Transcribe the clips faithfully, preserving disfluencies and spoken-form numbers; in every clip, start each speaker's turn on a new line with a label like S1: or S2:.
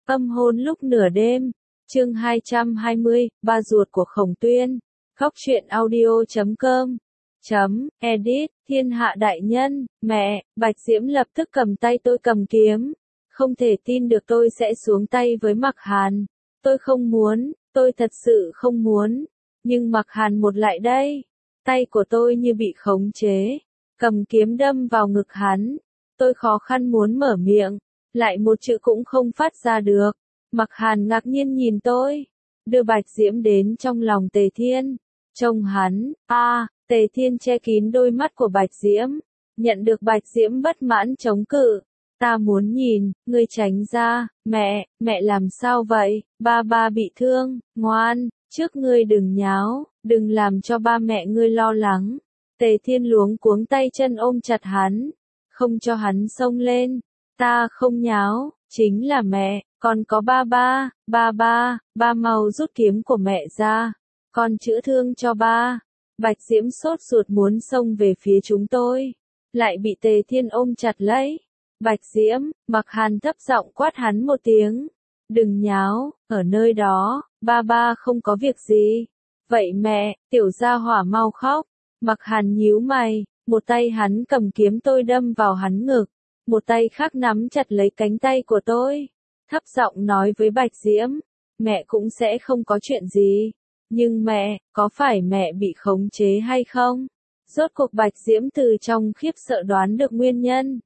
S1: Âm hôn lúc nửa đêm, chương hai trăm hai mươi, ba ruột của Khổng Tuyên, góc truyện audio chấm com, chấm, edit, thiên hạ đại nhân, mẹ, Bạch Diễm lập tức cầm tay tôi cầm kiếm, không thể tin được tôi sẽ xuống tay với Mạc Hàn, tôi không muốn, tôi thật sự không muốn, nhưng Mạc Hàn một lại đây, tay của tôi như bị khống chế, cầm kiếm đâm vào ngực hắn, tôi khó khăn muốn mở miệng, lại một chữ cũng không phát ra được. Mạc Hàn ngạc nhiên nhìn tôi, đưa Bạch Diễm đến trong lòng Tề Thiên, trông hắn, a, à, Tề Thiên che kín đôi mắt của Bạch Diễm, nhận được Bạch Diễm bất mãn chống cự, ta muốn nhìn, ngươi tránh ra, mẹ, mẹ làm sao vậy, ba ba bị thương, ngoan, trước ngươi đừng nháo, đừng làm cho ba mẹ ngươi lo lắng, Tề Thiên luống cuống tay chân ôm chặt hắn, không cho hắn xông lên, ta không nháo, chính là mẹ. Còn có ba ba, ba ba, ba mau rút kiếm của mẹ ra, con chữa thương cho ba. Bạch Diễm sốt ruột muốn xông về phía chúng tôi, lại bị Tề Thiên ôm chặt lấy. Bạch Diễm, Mạc Hàn thấp giọng quát hắn một tiếng, đừng nháo, ở nơi đó, ba ba không có việc gì. Vậy mẹ, tiểu gia hỏa mau khóc. Mạc Hàn nhíu mày, một tay hắn cầm kiếm tôi đâm vào hắn ngực, một tay khác nắm chặt lấy cánh tay của tôi. Thấp giọng nói với Bạch Diễm, mẹ cũng sẽ không có chuyện gì, nhưng mẹ, có phải mẹ bị khống chế hay không? Rốt cuộc Bạch Diễm từ trong khiếp sợ đoán được nguyên nhân.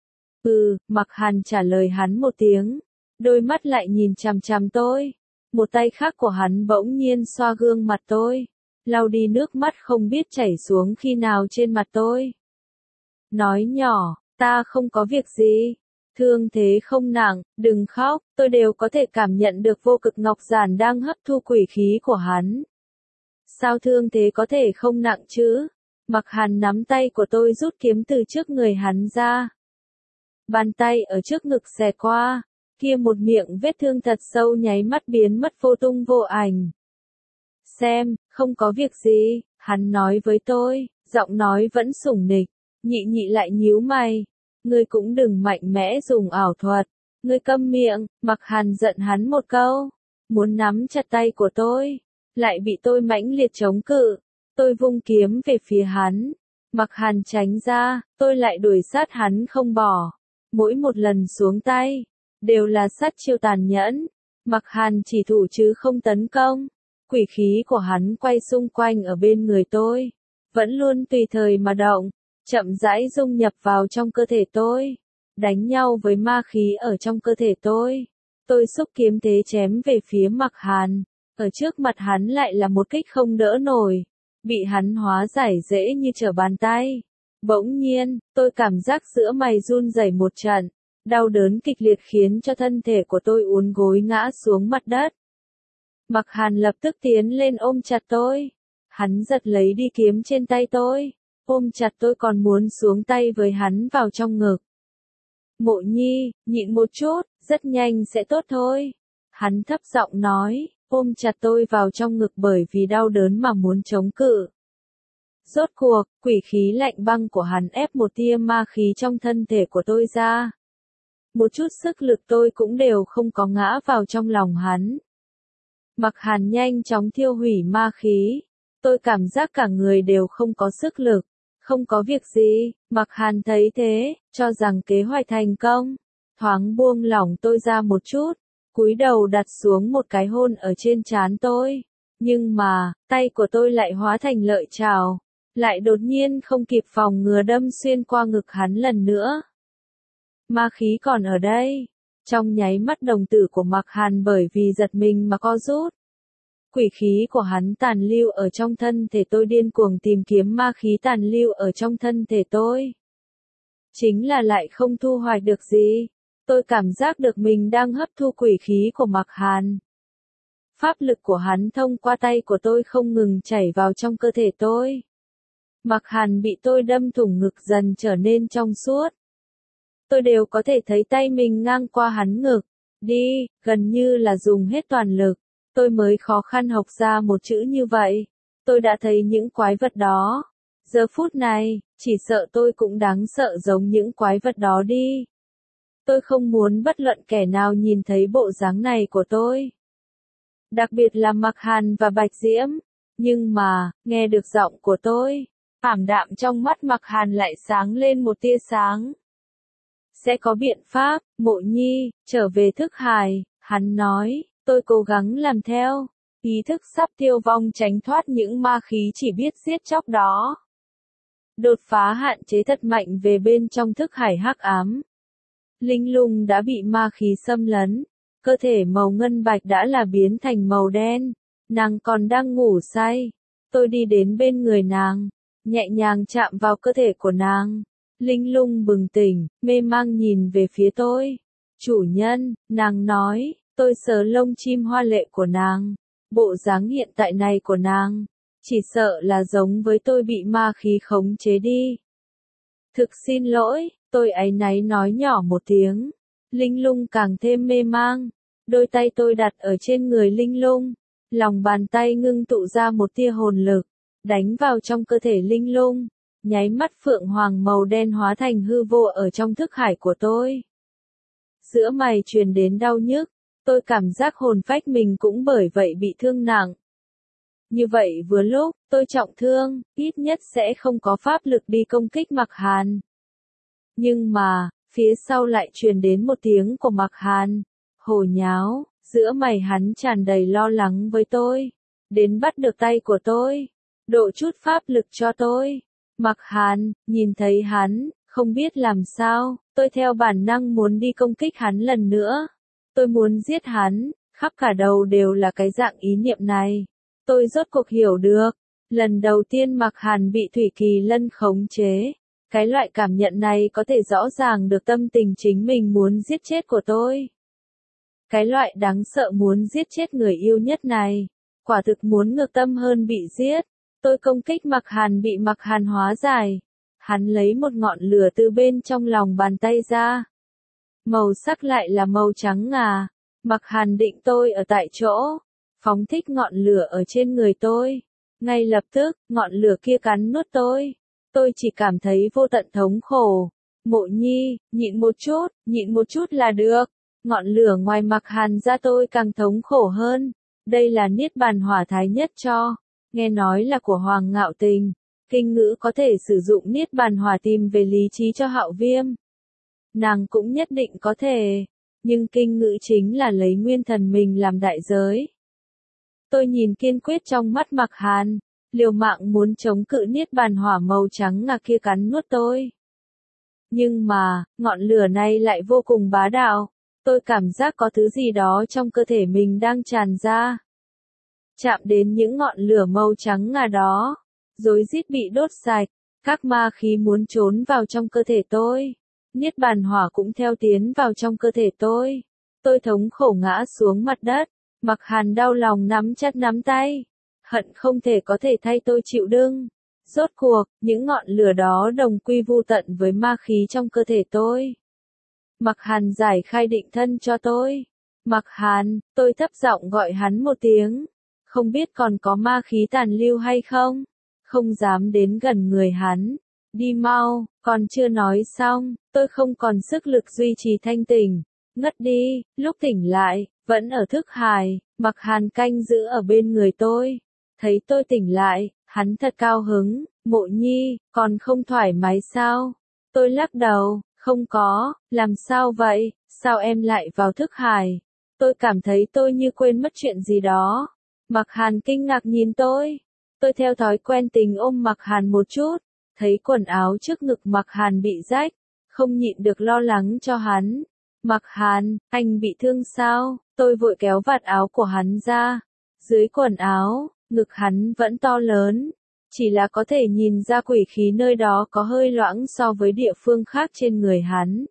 S1: Ừ, Mạc Hàn trả lời hắn một tiếng, đôi mắt lại nhìn chằm chằm tôi, một tay khác của hắn bỗng nhiên xoa gương mặt tôi, lau đi nước mắt không biết chảy xuống khi nào trên mặt tôi. Nói nhỏ, ta không có việc gì. Thương thế không nặng, đừng khóc, tôi đều có thể cảm nhận được vô cực ngọc giản đang hấp thu quỷ khí của hắn. Sao thương thế có thể không nặng chứ? Mạc Hàn nắm tay của tôi rút kiếm từ trước người hắn ra. Bàn tay ở trước ngực xẹt qua, kia một miệng vết thương thật sâu nháy mắt biến mất vô tung vô ảnh. Xem, không có việc gì, hắn nói với tôi, giọng nói vẫn sủng nịch, nhị nhị lại nhíu mày. Ngươi cũng đừng mạnh mẽ dùng ảo thuật, ngươi câm miệng, Mạc Hàn giận hắn một câu, muốn nắm chặt tay của tôi, lại bị tôi mãnh liệt chống cự, tôi vung kiếm về phía hắn, Mạc Hàn tránh ra, tôi lại đuổi sát hắn không bỏ, mỗi một lần xuống tay, đều là sát chiêu tàn nhẫn, Mạc Hàn chỉ thủ chứ không tấn công, quỷ khí của hắn quay xung quanh ở bên người tôi, vẫn luôn tùy thời mà động. Chậm rãi dung nhập vào trong cơ thể tôi, đánh nhau với ma khí ở trong cơ thể tôi. Tôi xúc kiếm thế chém về phía Mạc Hàn, ở trước mặt hắn lại là một kích không đỡ nổi, bị hắn hóa giải dễ như trở bàn tay. Bỗng nhiên, tôi cảm giác giữa mày run rẩy một trận, đau đớn kịch liệt khiến cho thân thể của tôi uốn gối ngã xuống mặt đất. Mạc Hàn lập tức tiến lên ôm chặt tôi, hắn giật lấy đi kiếm trên tay tôi. Ôm chặt tôi còn muốn xuống tay với hắn vào trong ngực. Mộ Nhi, nhịn một chút, rất nhanh sẽ tốt thôi. Hắn thấp giọng nói, ôm chặt tôi vào trong ngực bởi vì đau đớn mà muốn chống cự. Rốt cuộc, quỷ khí lạnh băng của hắn ép một tia ma khí trong thân thể của tôi ra. Một chút sức lực tôi cũng đều không có ngã vào trong lòng hắn. Mạc Hàn nhanh chóng thiêu hủy ma khí. Tôi cảm giác cả người đều không có sức lực. Không có việc gì, Mạc Hàn thấy thế, cho rằng kế hoạch thành công, thoáng buông lỏng tôi ra một chút, cúi đầu đặt xuống một cái hôn ở trên trán tôi, nhưng mà, tay của tôi lại hóa thành lợi chảo, lại đột nhiên không kịp phòng ngừa đâm xuyên qua ngực hắn lần nữa. Ma khí còn ở đây, trong nháy mắt đồng tử của Mạc Hàn bởi vì giật mình mà co rút. Quỷ khí của hắn tàn lưu ở trong thân thể tôi điên cuồng tìm kiếm ma khí tàn lưu ở trong thân thể tôi. Chính là lại không thu hoạch được gì. Tôi cảm giác được mình đang hấp thu quỷ khí của Mạc Hàn. Pháp lực của hắn thông qua tay của tôi không ngừng chảy vào trong cơ thể tôi. Mạc Hàn bị tôi đâm thủng ngực dần trở nên trong suốt. Tôi đều có thể thấy tay mình ngang qua hắn ngực. Đi, gần như là dùng hết toàn lực. Tôi mới khó khăn học ra một chữ như vậy. Tôi đã thấy những quái vật đó. Giờ phút này, chỉ sợ tôi cũng đáng sợ giống những quái vật đó đi. Tôi không muốn bất luận kẻ nào nhìn thấy bộ dáng này của tôi. Đặc biệt là Mạc Hàn và Bạch Diễm. Nhưng mà, nghe được giọng của tôi, ảm đạm trong mắt Mạc Hàn lại sáng lên một tia sáng. Sẽ có biện pháp, Mộ Nhi, trở về thức hài, hắn nói, tôi cố gắng làm theo. Ý thức sắp tiêu vong tránh thoát những ma khí chỉ biết giết chóc đó. Đột phá hạn chế thật mạnh về bên trong thức hải hắc ám. Linh Lung đã bị ma khí xâm lấn, cơ thể màu ngân bạch đã là biến thành màu đen, nàng còn đang ngủ say. Tôi đi đến bên người nàng, nhẹ nhàng chạm vào cơ thể của nàng. Linh Lung bừng tỉnh, mê mang nhìn về phía tôi. Chủ nhân, nàng nói, tôi sờ lông chim hoa lệ của nàng. Bộ dáng hiện tại này của nàng, chỉ sợ là giống với tôi bị ma khí khống chế đi. Thực xin lỗi, tôi áy náy nói nhỏ một tiếng. Linh Lung càng thêm mê mang. Đôi tay tôi đặt ở trên người Linh Lung. Lòng bàn tay ngưng tụ ra một tia hồn lực, đánh vào trong cơ thể Linh Lung. Nháy mắt phượng hoàng màu đen hóa thành hư vô ở trong thức hải của tôi. Giữa mày truyền đến đau nhức. Tôi cảm giác hồn phách mình cũng bởi vậy bị thương nặng. Như vậy vừa lúc, tôi trọng thương, ít nhất sẽ không có pháp lực đi công kích Mạc Hàn. Nhưng mà, phía sau lại truyền đến một tiếng của Mạc Hàn. Hồ nháo, giữa mày hắn tràn đầy lo lắng với tôi. Đến bắt được tay của tôi. Độ chút pháp lực cho tôi. Mạc Hàn, nhìn thấy hắn, không biết làm sao, tôi theo bản năng muốn đi công kích hắn lần nữa. Tôi muốn giết hắn, khắp cả đầu đều là cái dạng ý niệm này. Tôi rốt cuộc hiểu được, lần đầu tiên Mạc Hàn bị Thủy Kỳ Lân khống chế. Cái loại cảm nhận này có thể rõ ràng được tâm tình chính mình muốn giết chết của tôi. Cái loại đáng sợ muốn giết chết người yêu nhất này, quả thực muốn ngược tâm hơn bị giết. Tôi công kích Mạc Hàn bị Mạc Hàn hóa giải. Hắn lấy một ngọn lửa từ bên trong lòng bàn tay ra. Màu sắc lại là màu trắng ngà. Mạc Hàn định tôi ở tại chỗ, phóng thích ngọn lửa ở trên người tôi. Ngay lập tức, ngọn lửa kia cắn nuốt tôi. Tôi chỉ cảm thấy vô tận thống khổ. Mộ Nhi, nhịn một chút, nhịn một chút là được. Ngọn lửa ngoài Mạc Hàn ra tôi càng thống khổ hơn. Đây là niết bàn hỏa thái nhất cho. Nghe nói là của Hoàng Ngạo Tình. Kinh ngữ có thể sử dụng niết bàn hỏa tìm về lý trí cho Hạo Viêm. Nàng cũng nhất định có thể. Nhưng kinh ngữ chính là lấy nguyên thần mình làm đại giới. Tôi nhìn kiên quyết trong mắt Mạc Hàn. Liều mạng muốn chống cự niết bàn hỏa màu trắng ngà kia cắn nuốt tôi. Nhưng mà, ngọn lửa này lại vô cùng bá đạo. Tôi cảm giác có thứ gì đó trong cơ thể mình đang tràn ra. Chạm đến những ngọn lửa màu trắng ngà đó. Rối rít bị đốt sạch. Các ma khí muốn trốn vào trong cơ thể tôi. Niết bàn hỏa cũng theo tiến vào trong cơ thể tôi. Tôi thống khổ ngã xuống mặt đất. Mạc Hàn đau lòng nắm chặt nắm tay. Hận không thể có thể thay tôi chịu đựng. Rốt cuộc, những ngọn lửa đó đồng quy vu tận với ma khí trong cơ thể tôi. Mạc Hàn giải khai định thân cho tôi. Mạc Hàn, tôi thấp giọng gọi hắn một tiếng. Không biết còn có ma khí tàn lưu hay không? Không dám đến gần người hắn. Đi mau, còn chưa nói xong, tôi không còn sức lực duy trì thanh tỉnh. Ngất đi, lúc tỉnh lại, vẫn ở thức hài, Mạc Hàn canh giữ ở bên người tôi. Thấy tôi tỉnh lại, hắn thật cao hứng. Mộ Nhi, còn không thoải mái sao? Tôi lắc đầu, không có, làm sao vậy, sao em lại vào thức hài? Tôi cảm thấy tôi như quên mất chuyện gì đó. Mạc Hàn kinh ngạc nhìn tôi. Tôi theo thói quen tình ôm Mạc Hàn một chút. Thấy quần áo trước ngực Mạc Hàn bị rách, không nhịn được lo lắng cho hắn. Mạc Hàn, anh bị thương sao? Tôi vội kéo vạt áo của hắn ra. Dưới quần áo, ngực hắn vẫn to lớn. Chỉ là có thể nhìn ra quỷ khí nơi đó có hơi loãng so với địa phương khác trên người hắn.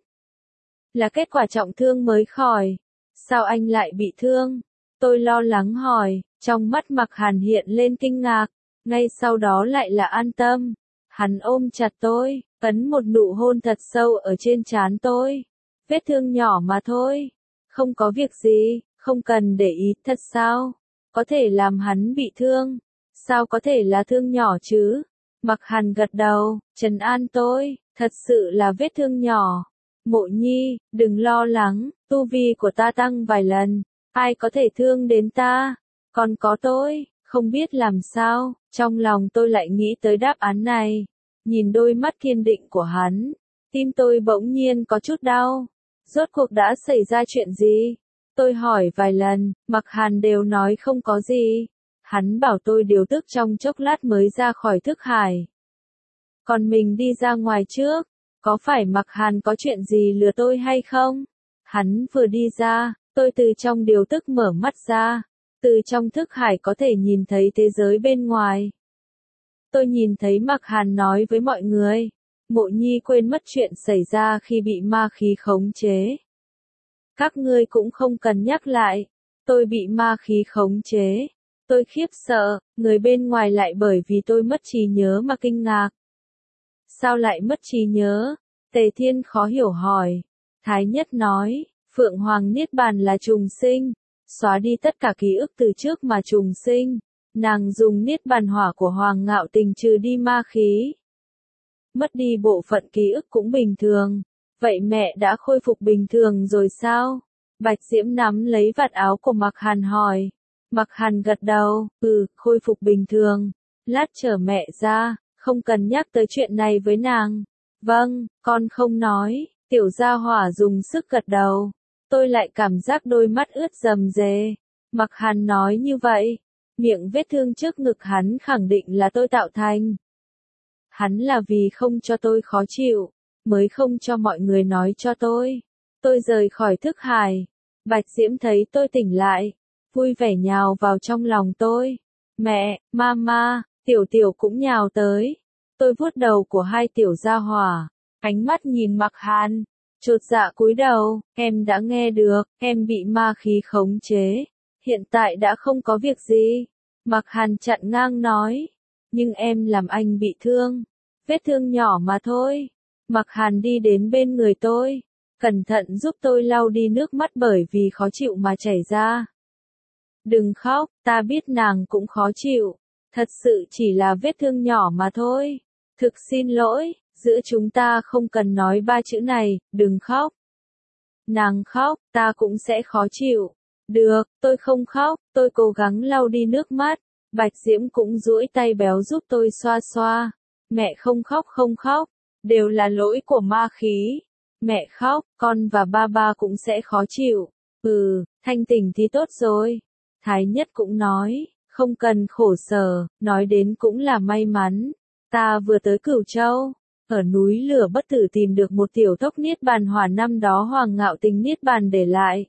S1: Là kết quả trọng thương mới khỏi. Sao anh lại bị thương? Tôi lo lắng hỏi, trong mắt Mạc Hàn hiện lên kinh ngạc. Ngay sau đó lại là an tâm. Hắn ôm chặt tôi, ấn một nụ hôn thật sâu ở trên trán tôi. Vết thương nhỏ mà thôi. Không có việc gì, không cần để ý, thật sao? Có thể làm hắn bị thương. Sao có thể là thương nhỏ chứ? Mạc Hàn gật đầu, trấn an tôi, thật sự là vết thương nhỏ. Mộ Nhi, đừng lo lắng, tu vi của ta tăng vài lần, ai có thể thương đến ta, còn có tôi, không biết làm sao, trong lòng tôi lại nghĩ tới đáp án này, nhìn đôi mắt kiên định của hắn, tim tôi bỗng nhiên có chút đau, rốt cuộc đã xảy ra chuyện gì? Tôi hỏi vài lần, Mặc Hàn đều nói không có gì, hắn bảo tôi điều tức trong chốc lát mới ra khỏi thức hải. Còn mình đi ra ngoài trước, có phải Mặc Hàn có chuyện gì lừa tôi hay không? Hắn vừa đi ra, tôi từ trong điều tức mở mắt ra, từ trong thức hải có thể nhìn thấy thế giới bên ngoài. Tôi nhìn thấy Mặc Hàn nói với mọi người, Mộ Nhi quên mất chuyện xảy ra khi bị ma khí khống chế. Các ngươi cũng không cần nhắc lại, tôi bị ma khí khống chế. Tôi khiếp sợ, người bên ngoài lại bởi vì tôi mất trí nhớ mà kinh ngạc. Sao lại mất trí nhớ? Tề Thiên khó hiểu hỏi. Thái Nhất nói, Phượng Hoàng Niết Bàn là trùng sinh, xóa đi tất cả ký ức từ trước mà trùng sinh. Nàng dùng Niết Bàn hỏa của Hoàng Ngạo Tình trừ đi ma khí. Mất đi bộ phận ký ức cũng bình thường. Vậy mẹ đã khôi phục bình thường rồi sao? Bạch Diễm nắm lấy vạt áo của Mặc Hàn hỏi. Mặc Hàn gật đầu, ừ, khôi phục bình thường. Lát chở mẹ ra, không cần nhắc tới chuyện này với nàng. Vâng, con không nói, tiểu gia hỏa dùng sức gật đầu. Tôi lại cảm giác đôi mắt ướt rầm rề. Mặc Hàn nói như vậy, miệng vết thương trước ngực hắn khẳng định là tôi tạo thành. Hắn là vì không cho tôi khó chịu, mới không cho mọi người nói cho tôi. Tôi rời khỏi thức hải. Bạch Diễm thấy tôi tỉnh lại, vui vẻ nhào vào trong lòng tôi. Mẹ, mama, tiểu tiểu cũng nhào tới. Tôi vuốt đầu của hai tiểu gia hỏa, ánh mắt nhìn Mặc Hàn, chột dạ cúi đầu, em đã nghe được, em bị ma khí khống chế, hiện tại đã không có việc gì. Mặc Hàn chặn ngang nói, nhưng em làm anh bị thương, vết thương nhỏ mà thôi. Mặc Hàn đi đến bên người tôi, cẩn thận giúp tôi lau đi nước mắt bởi vì khó chịu mà chảy ra. Đừng khóc, ta biết nàng cũng khó chịu, thật sự chỉ là vết thương nhỏ mà thôi. Thực xin lỗi, giữa chúng ta không cần nói ba chữ này, đừng khóc. Nàng khóc, ta cũng sẽ khó chịu. Được, tôi không khóc, tôi cố gắng lau đi nước mắt. Bạch Diễm cũng duỗi tay béo giúp tôi xoa xoa. Mẹ không khóc không khóc, đều là lỗi của ma khí. Mẹ khóc, con và ba ba cũng sẽ khó chịu. Ừ, thanh tỉnh thì tốt rồi. Thái Nhất cũng nói, không cần khổ sở, nói đến cũng là may mắn. Ta vừa tới Cửu Châu, ở núi lửa bất tử tìm được một tiểu tốc Niết Bàn hỏa năm đó Hoàng Ngạo Tình Niết Bàn để lại.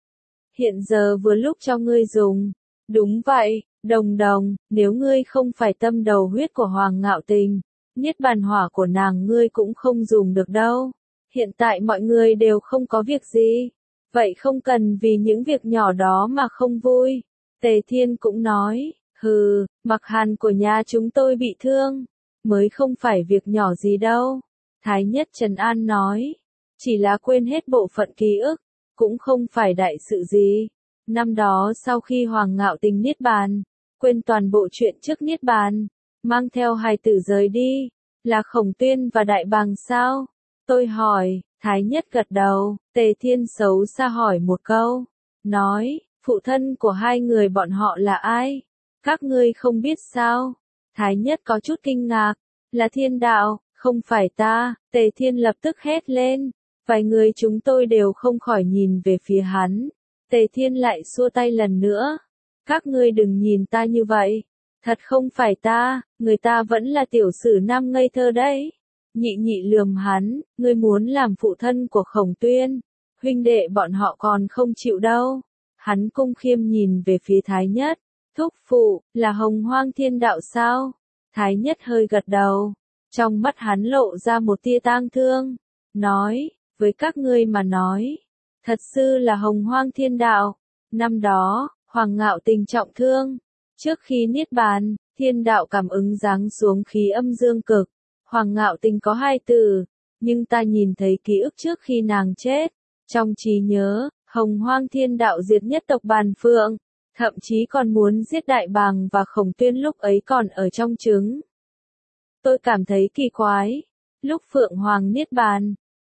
S1: Hiện giờ vừa lúc cho ngươi dùng. Đúng vậy, Đồng Đồng, nếu ngươi không phải tâm đầu huyết của Hoàng Ngạo Tình, Niết Bàn hỏa của nàng ngươi cũng không dùng được đâu. Hiện tại mọi người đều không có việc gì. Vậy không cần vì những việc nhỏ đó mà không vui. Tề Thiên cũng nói, hừ, Mặc Hàn của nhà chúng tôi bị thương, mới không phải việc nhỏ gì đâu. Thái Nhất trấn an nói, chỉ là quên hết bộ phận ký ức, cũng không phải đại sự gì. Năm đó sau khi Hoàng Ngạo Tình Niết Bàn, quên toàn bộ chuyện trước Niết Bàn, mang theo hài tử rời đi, là Khổng Tuyên và Đại Bàng sao? Tôi hỏi, Thái Nhất gật đầu, Tề Thiên xấu xa hỏi một câu, nói, phụ thân của hai người bọn họ là ai? Các ngươi không biết sao? Thái Nhất có chút kinh ngạc, là Thiên Đạo, không phải ta. Tề Thiên lập tức hét lên, vài người chúng tôi đều không khỏi nhìn về phía hắn. Tề Thiên lại xua tay lần nữa, các ngươi đừng nhìn ta như vậy, thật không phải ta, người ta vẫn là tiểu sử nam ngây thơ đấy. Nhị nhị lườm hắn, ngươi muốn làm phụ thân của Khổng Tuyên, huynh đệ bọn họ còn không chịu đâu. Hắn cung khiêm nhìn về phía Thái Nhất, thúc phụ, là Hồng Hoang Thiên Đạo sao? Thái Nhất hơi gật đầu, trong mắt hắn lộ ra một tia tang thương, nói, với các ngươi mà nói, thật sự là Hồng Hoang Thiên Đạo. Năm đó, Hoàng Ngạo Tình trọng thương, trước khi Niết Bàn, Thiên Đạo cảm ứng giáng xuống khí âm dương cực. Hoàng Ngạo Tình có hai tử, nhưng ta nhìn thấy ký ức trước khi nàng chết. Trong trí nhớ, Hồng Hoang Thiên Đạo diệt nhất tộc Bàn Phượng, thậm chí còn muốn giết Đại Bàng và Khổng Tuyên lúc ấy còn ở trong trứng. Tôi cảm thấy kỳ quái, lúc Phượng Hoàng Niết Bàn,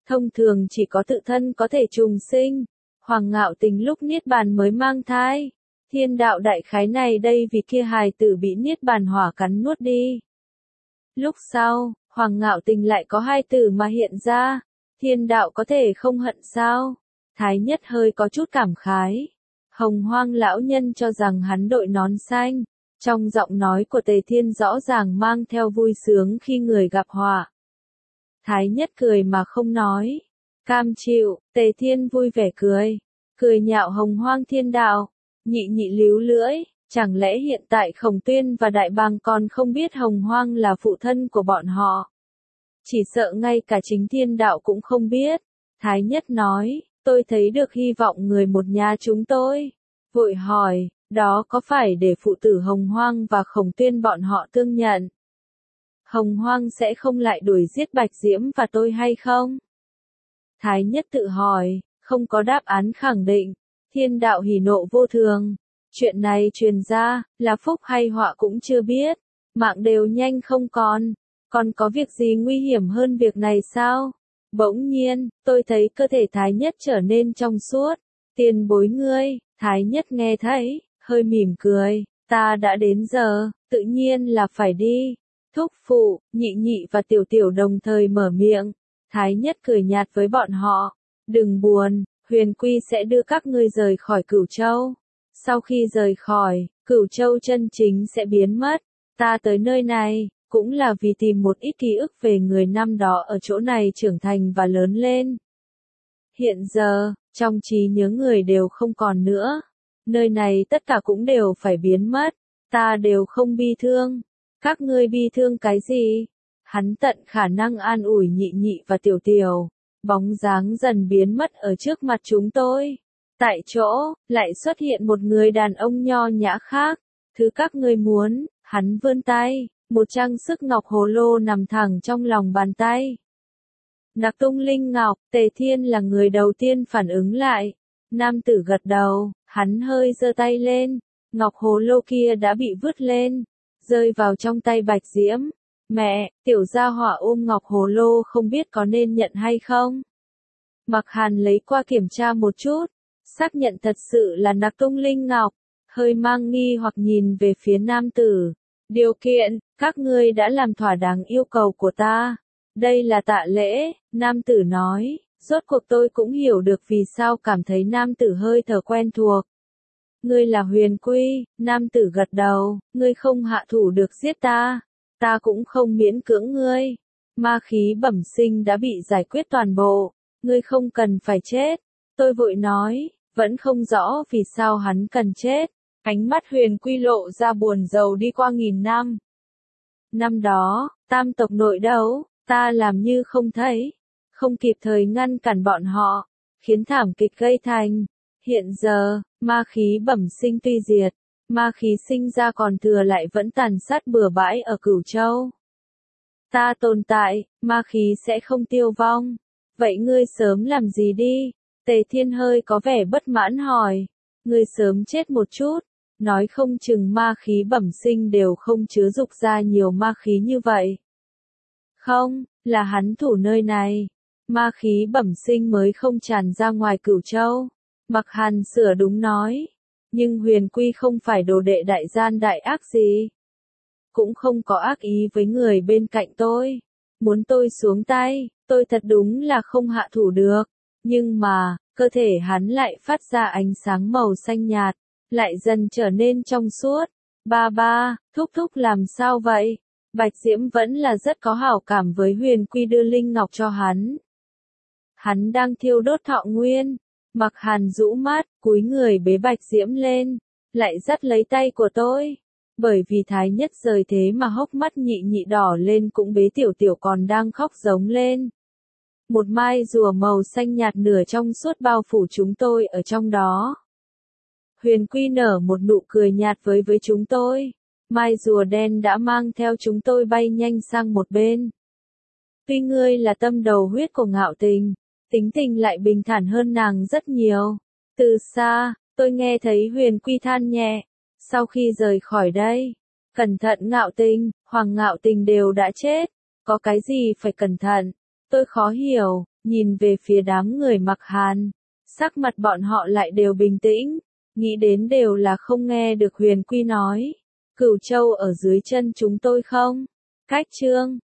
S1: thông thường chỉ có tự thân có thể trùng sinh. Hoàng Ngạo Tình lúc niết bàn mới mang thai. Thiên đạo đại khái này đây vì kia hài tử bị niết bàn hỏa cắn nuốt đi. Lúc sau, Hoàng Ngạo Tình lại có hai tử mà hiện ra. Thiên đạo có thể không hận sao? Thái Nhất hơi có chút cảm khái. Hồng Hoang lão nhân cho rằng hắn đội nón xanh. Trong giọng nói của Tề Thiên rõ ràng mang theo vui sướng khi người gặp họa. Thái Nhất cười mà không nói. Cam chịu, Tề Thiên vui vẻ cười. Cười nhạo Hồng Hoang thiên đạo. Nhị nhị líu lưỡi, chẳng lẽ hiện tại Khổng Tuyên và Đại Bàng còn không biết Hồng Hoang là phụ thân của bọn họ? Chỉ sợ ngay cả chính thiên đạo cũng không biết. Thái Nhất nói, tôi thấy được hy vọng người một nhà chúng tôi. Vội hỏi, đó có phải để phụ tử Hồng Hoang và Khổng Tuyên bọn họ tương nhận? Hồng Hoang sẽ không lại đuổi giết Bạch Diễm và tôi hay không? Thái Nhất tự hỏi, không có đáp án khẳng định. Thiên đạo hỉ nộ vô thường. Chuyện này truyền ra, là phúc hay họa cũng chưa biết. Mạng đều nhanh không còn. Còn có việc gì nguy hiểm hơn việc này sao? Bỗng nhiên, tôi thấy cơ thể Thái Nhất trở nên trong suốt. Tiền bối ngươi, Thái Nhất nghe thấy, hơi mỉm cười. Ta đã đến giờ, tự nhiên là phải đi. Thúc phụ, nhị nhị và tiểu tiểu đồng thời mở miệng. Thái Nhất cười nhạt với bọn họ. Đừng buồn, Huyền Quy sẽ đưa các ngươi rời khỏi Cửu Châu. Sau khi rời khỏi, Cửu Châu chân chính sẽ biến mất. Ta tới nơi này, cũng là vì tìm một ít ký ức về người năm đó ở chỗ này trưởng thành và lớn lên. Hiện giờ, trong trí nhớ người đều không còn nữa. Nơi này tất cả cũng đều phải biến mất. Ta đều không bi thương. Các ngươi bi thương cái gì? Hắn tận khả năng an ủi nhị nhị và tiểu tiểu. Bóng dáng dần biến mất ở trước mặt chúng tôi. Tại chỗ, lại xuất hiện một người đàn ông nho nhã khác. Thứ các ngươi muốn, hắn vươn tay, một trang sức ngọc hồ lô nằm thẳng trong lòng bàn tay. Nặc Tung Linh Ngọc, Tề Thiên là người đầu tiên phản ứng lại. Nam tử gật đầu, hắn hơi giơ tay lên. Ngọc hồ lô kia đã bị vứt lên, rơi vào trong tay Bạch Diễm. Mẹ, tiểu gia hỏa ôm ngọc hồ lô không biết có nên nhận hay không? Mặc Hàn lấy qua kiểm tra một chút, xác nhận thật sự là Nặc Tung Linh Ngọc, hơi mang nghi hoặc nhìn về phía nam tử. Điều kiện, các ngươi đã làm thỏa đáng yêu cầu của ta. Đây là tạ lễ, nam tử nói, rốt cuộc tôi cũng hiểu được vì sao cảm thấy nam tử hơi thở quen thuộc. Ngươi là Huyền Quy, nam tử gật đầu, ngươi không hạ thủ được giết ta. Ta cũng không miễn cưỡng ngươi. Ma khí bẩm sinh đã bị giải quyết toàn bộ. Ngươi không cần phải chết. Tôi vội nói, vẫn không rõ vì sao hắn cần chết. Ánh mắt Huyền Quy lộ ra buồn rầu đi qua nghìn năm. Năm đó, tam tộc nội đấu, ta làm như không thấy. Không kịp thời ngăn cản bọn họ, khiến thảm kịch gây thành. Hiện giờ, ma khí bẩm sinh tuy diệt. Ma khí sinh ra còn thừa lại vẫn tàn sát bừa bãi ở Cửu Châu. Ta tồn tại, ma khí sẽ không tiêu vong. Vậy ngươi sớm làm gì đi? Tề Thiên hơi có vẻ bất mãn hỏi. Ngươi sớm chết một chút, nói không chừng ma khí bẩm sinh đều không chứa dục ra nhiều ma khí như vậy. Không, là hắn thủ nơi này. Ma khí bẩm sinh mới không tràn ra ngoài Cửu Châu. Mặc Hàn sửa đúng nói. Nhưng Huyền Quy không phải đồ đệ đại gian đại ác gì. Cũng không có ác ý với người bên cạnh tôi. Muốn tôi xuống tay, tôi thật đúng là không hạ thủ được. Nhưng mà, cơ thể hắn lại phát ra ánh sáng màu xanh nhạt, lại dần trở nên trong suốt. Ba ba, thúc thúc làm sao vậy? Bạch Diễm vẫn là rất có hảo cảm với Huyền Quy đưa Linh Ngọc cho hắn. Hắn đang thiêu đốt thọ nguyên. Mặc Hàn rũ mắt, cúi người bế Bạch Diễm lên, lại dắt lấy tay của tôi. Bởi vì Thái Nhất rời thế mà hốc mắt nhị nhị đỏ lên cũng bế tiểu tiểu còn đang khóc giống lên. Một mai rùa màu xanh nhạt nửa trong suốt bao phủ chúng tôi ở trong đó. Huyền Quy nở một nụ cười nhạt với với chúng tôi. Mai rùa đen đã mang theo chúng tôi bay nhanh sang một bên. Tuy ngươi là tâm đầu huyết của Ngạo Tình, tính tình lại bình thản hơn nàng rất nhiều. Từ xa, tôi nghe thấy Huyền Quy than nhẹ. Sau khi rời khỏi đây, cẩn thận Ngạo Tình, Hoàng Ngạo Tình đều đã chết. Có cái gì phải cẩn thận? Tôi khó hiểu, nhìn về phía đám người mặc hàn. Sắc mặt bọn họ lại đều bình tĩnh, nghĩ đến đều là không nghe được Huyền Quy nói. Cửu Châu ở dưới chân chúng tôi không? Cách Trương,